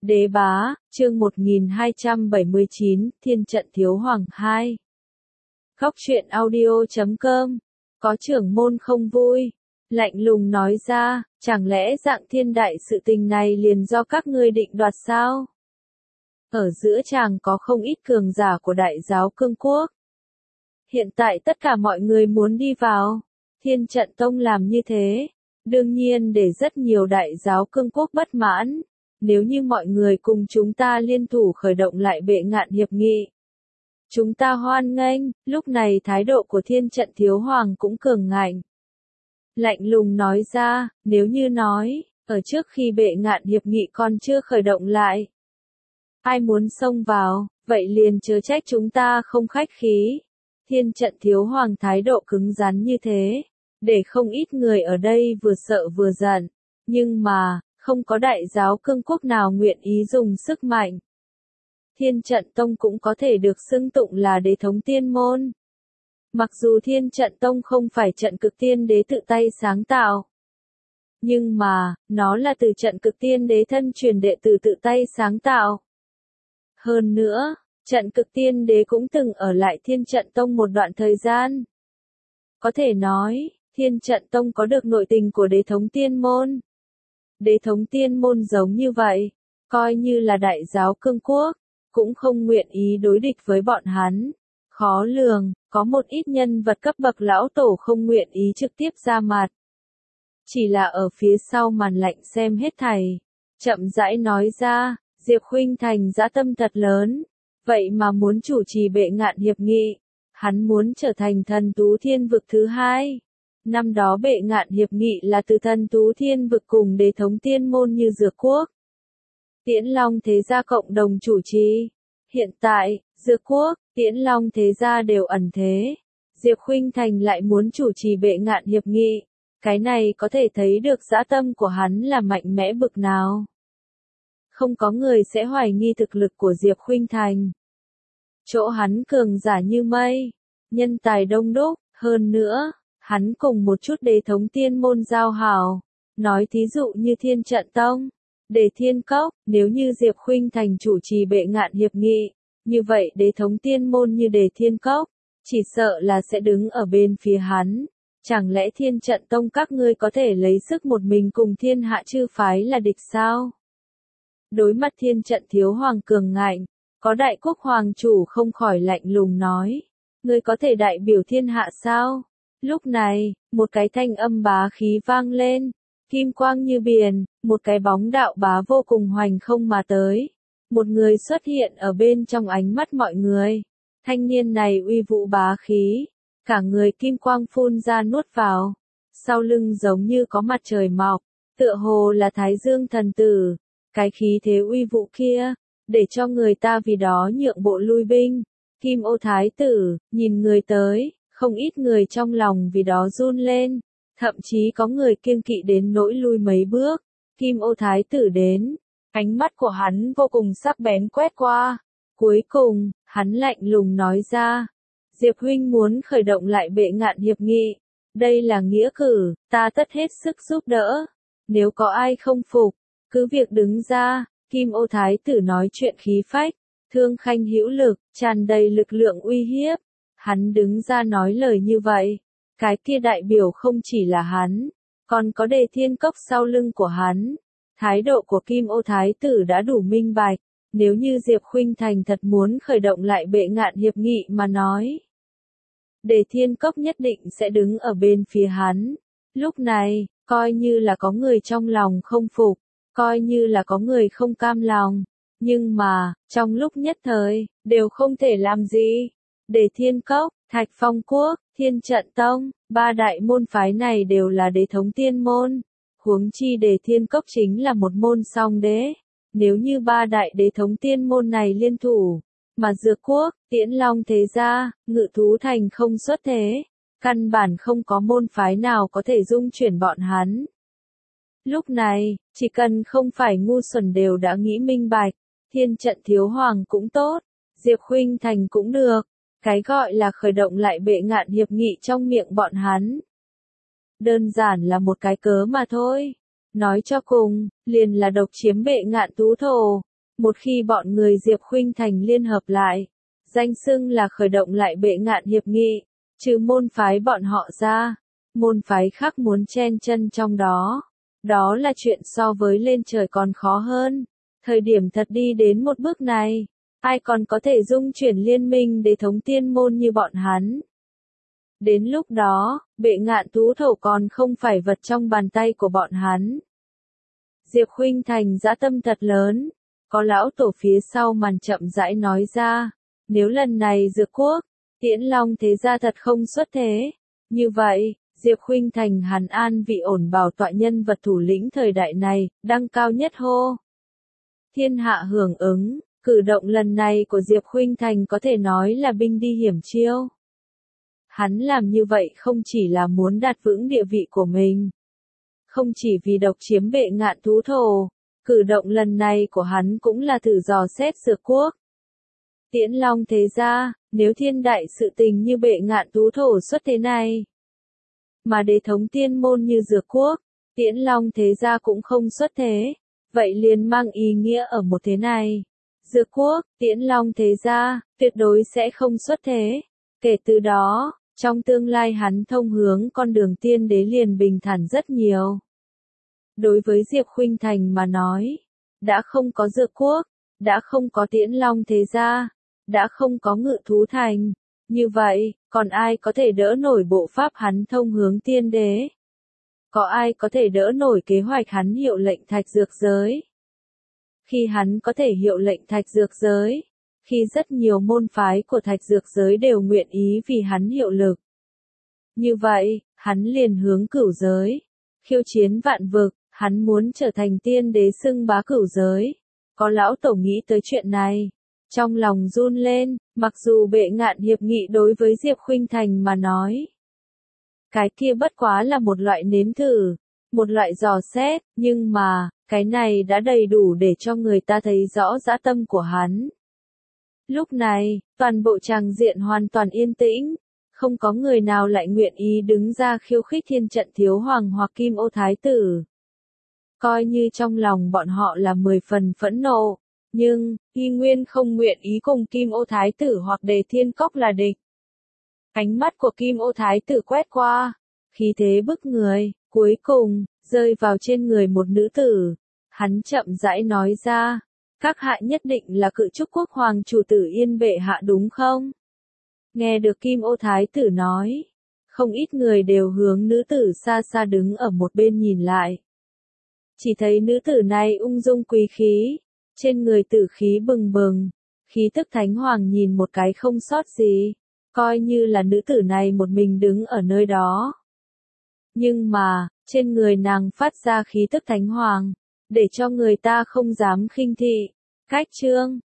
Đế bá, chương 1279, Thiên trận Thiếu Hoàng 2. Góc truyện audio.com. Có trưởng môn không vui, lạnh lùng nói ra, chẳng lẽ dạng thiên đại sự tình này liền do các ngươi định đoạt sao? Ở giữa chàng có không ít cường giả của đại giáo cương quốc. Hiện tại tất cả mọi người muốn đi vào, Thiên trận tông làm như thế, đương nhiên để rất nhiều đại giáo cương quốc bất mãn. Nếu như mọi người cùng chúng ta liên thủ khởi động lại bệ ngạn hiệp nghị, chúng ta hoan nghênh. Lúc này thái độ của Thiên trận Thiếu Hoàng cũng cường ngạnh. Lạnh lùng nói ra, nếu như nói, ở trước khi bệ ngạn hiệp nghị còn chưa khởi động lại, ai muốn xông vào, vậy liền chớ trách chúng ta không khách khí. Thiên trận Thiếu Hoàng thái độ cứng rắn như thế, để không ít người ở đây vừa sợ vừa giận, nhưng mà, không có đại giáo cương quốc nào nguyện ý dùng sức mạnh. Thiên trận tông cũng có thể được xưng tụng là đế thống tiên môn. Mặc dù thiên trận tông không phải trận cực tiên đế tự tay sáng tạo, nhưng mà, nó là từ trận cực tiên đế thân truyền đệ tử tự tay sáng tạo. Hơn nữa, trận cực tiên đế cũng từng ở lại thiên trận tông một đoạn thời gian. Có thể nói, thiên trận tông có được nội tình của đế thống tiên môn. Đế thống tiên môn giống như vậy, coi như là đại giáo cương quốc, cũng không nguyện ý đối địch với bọn hắn. Khó lường, có một ít nhân vật cấp bậc lão tổ không nguyện ý trực tiếp ra mặt. Chỉ là ở phía sau màn lạnh xem hết thảy, chậm rãi nói ra, Diệp Khuynh Thành dã tâm thật lớn, vậy mà muốn chủ trì bệ ngạn hiệp nghị, hắn muốn trở thành thần tú thiên vực thứ hai. Năm đó bệ ngạn hiệp nghị là từ thần tú thiên vực cùng đế thống tiên môn như Dược Quốc, Tiễn Long thế gia cộng đồng chủ trì. Hiện tại, Dược Quốc, Tiễn Long thế gia đều ẩn thế. Diệp Khuynh Thành lại muốn chủ trì bệ ngạn hiệp nghị. Cái này có thể thấy được dã tâm của hắn là mạnh mẽ bực nào. Không có người sẽ hoài nghi thực lực của Diệp Khuynh Thành. Chỗ hắn cường giả như mây, nhân tài đông đúc, hơn nữa, hắn cùng một chút đế thống tiên môn giao hảo. Nói thí dụ như Thiên trận tông, Đề Thiên Cốc, nếu như Diệp Khuynh Thành chủ trì bệ ngạn hiệp nghị, như vậy đế thống tiên môn như Đề Thiên Cốc, chỉ sợ là sẽ đứng ở bên phía hắn. Chẳng lẽ Thiên trận tông các ngươi có thể lấy sức một mình cùng thiên hạ chư phái là địch sao? Đối mặt Thiên trận Thiếu Hoàng cường ngạnh, có đại quốc hoàng chủ không khỏi lạnh lùng nói, ngươi có thể đại biểu thiên hạ sao? Lúc này, một cái thanh âm bá khí vang lên, kim quang như biển, một cái bóng đạo bá vô cùng hoành không mà tới. Một người xuất hiện ở bên trong ánh mắt mọi người. Thanh niên này uy vũ bá khí, cả người kim quang phun ra nuốt vào. Sau lưng giống như có mặt trời mọc, tựa hồ là Thái Dương thần tử. Cái khí thế uy vũ kia, để cho người ta vì đó nhượng bộ lui binh. Kim Ô Thái tử, nhìn người tới, không ít người trong lòng vì đó run lên, thậm chí có người kiêng kỵ đến nỗi lui mấy bước. Kim Ô Thái tử đến, ánh mắt của hắn vô cùng sắc bén quét qua. Cuối cùng, hắn lạnh lùng nói ra, Diệp huynh muốn khởi động lại bệ ngạn hiệp nghị. Đây là nghĩa cử, ta tất hết sức giúp đỡ. Nếu có ai không phục, cứ việc đứng ra. Kim Ô Thái tử nói chuyện khí phách, thương khanh hữu lực, tràn đầy lực lượng uy hiếp. Hắn đứng ra nói lời như vậy, cái kia đại biểu không chỉ là hắn, còn có Đề Thiên Cốc sau lưng của hắn. Thái độ của Kim Ô Thái tử đã đủ minh bạch, nếu như Diệp Khuynh Thành thật muốn khởi động lại bệ ngạn hiệp nghị mà nói, Đề Thiên Cốc nhất định sẽ đứng ở bên phía hắn. Lúc này, coi như là có người trong lòng không phục, coi như là có người không cam lòng, nhưng mà, trong lúc nhất thời, đều không thể làm gì. Đề Thiên Cốc, Thạch Phong Quốc, Thiên trận tông, ba đại môn phái này đều là đế thống tiên môn. Huống chi Đề Thiên Cốc chính là một môn song đế. Nếu như ba đại đế thống tiên môn này liên thủ, mà Dược Quốc, Tiễn Long thế gia, Ngự Thú Thành không xuất thế, căn bản không có môn phái nào có thể dung chuyển bọn hắn. Lúc này, chỉ cần không phải ngu xuẩn đều đã nghĩ minh bạch, Thiên trận Thiếu Hoàng cũng tốt, Diệp Khuynh Thành cũng được. Cái gọi là khởi động lại bệ ngạn hiệp nghị trong miệng bọn hắn, đơn giản là một cái cớ mà thôi. Nói cho cùng, liền là độc chiếm bệ ngạn tú thổ. Một khi bọn người Diệp Khuynh Thành liên hợp lại, danh xưng là khởi động lại Bệ Ngạn hiệp nghị, trừ môn phái bọn họ ra, môn phái khác muốn chen chân trong đó. Đó là chuyện so với lên trời còn khó hơn. Thời điểm thật đi đến một bước này, ai còn có thể dung chuyển liên minh để thống tiên môn như bọn hắn. Đến lúc đó, Bệ Ngạn tú thổ còn không phải vật trong bàn tay của bọn hắn. Diệp Khuynh Thành dã tâm thật lớn, có lão tổ phía sau màn chậm rãi nói ra, nếu lần này Dược Quốc, Tiễn Long thế gia thật không xuất thế, như vậy, Diệp Khuynh Thành hắn an vị ổn bảo tọa nhân vật thủ lĩnh thời đại này, đăng cao nhất hô. Thiên hạ hưởng ứng, cử động lần này của Diệp Khuynh Thành có thể nói là binh đi hiểm chiêu. Hắn làm như vậy không chỉ là muốn đạt vững địa vị của mình, không chỉ vì độc chiếm Bệ Ngạn thú thổ, cử động lần này của hắn cũng là thử dò xét Dược Quốc. Tiễn Long thế gia, nếu thiên đại sự tình như Bệ Ngạn thú thổ xuất thế này, mà đế thống tiên môn như Dược Quốc, Tiễn Long thế gia cũng không xuất thế, vậy liền mang ý nghĩa ở một thế này. Dược Quốc, Tiễn Long thế gia, tuyệt đối sẽ không xuất thế. Kể từ đó, trong tương lai hắn thông hướng con đường tiên đế liền bình thản rất nhiều. Đối với Diệp Khuynh Thành mà nói, đã không có Dược Quốc, đã không có Tiễn Long thế gia, đã không có Ngự Thú Thành. Như vậy, còn ai có thể đỡ nổi bộ pháp hắn thông hướng tiên đế? Có ai có thể đỡ nổi kế hoạch hắn hiệu lệnh thạch dược giới? Khi hắn có thể hiệu lệnh thạch dược giới, khi rất nhiều môn phái của thạch dược giới đều nguyện ý vì hắn hiệu lực. Như vậy, hắn liền hướng cửu giới, khiêu chiến vạn vực, hắn muốn trở thành tiên đế xưng bá cửu giới. Có lão tổ nghĩ tới chuyện này, trong lòng run lên, mặc dù Bệ Ngạn hiệp nghị đối với Diệp Khuynh Thành mà nói, cái kia bất quá là một loại nếm thử, một loại dò xét, nhưng mà, cái này đã đầy đủ để cho người ta thấy rõ dã tâm của hắn. Lúc này, toàn bộ tràng diện hoàn toàn yên tĩnh, không có người nào lại nguyện ý đứng ra khiêu khích thiên trận thiếu hoàng hoặc Kim Ô Thái Tử. Coi như trong lòng bọn họ là 10 phần phẫn nộ, nhưng, y nguyên không nguyện ý cùng Kim Ô Thái Tử hoặc Đề Thiên Cốc là địch. Ánh mắt của Kim Ô Thái Tử quét qua, khí thế bức người, cuối cùng, rơi vào trên người một nữ tử. Hắn chậm rãi nói ra, các hạ nhất định là Cự Trúc Quốc Hoàng chủ tử Yên bệ hạ đúng không? Nghe được Kim Ô Thái Tử nói, không ít người đều hướng nữ tử xa xa đứng ở một bên nhìn lại. Chỉ thấy nữ tử này ung dung quý khí, trên người tử khí bừng bừng, khí tức thánh hoàng nhìn một cái không sót gì, coi như là nữ tử này một mình đứng ở nơi đó. Nhưng mà, trên người nàng phát ra khí tức thánh hoàng, để cho người ta không dám khinh thị. Cách chương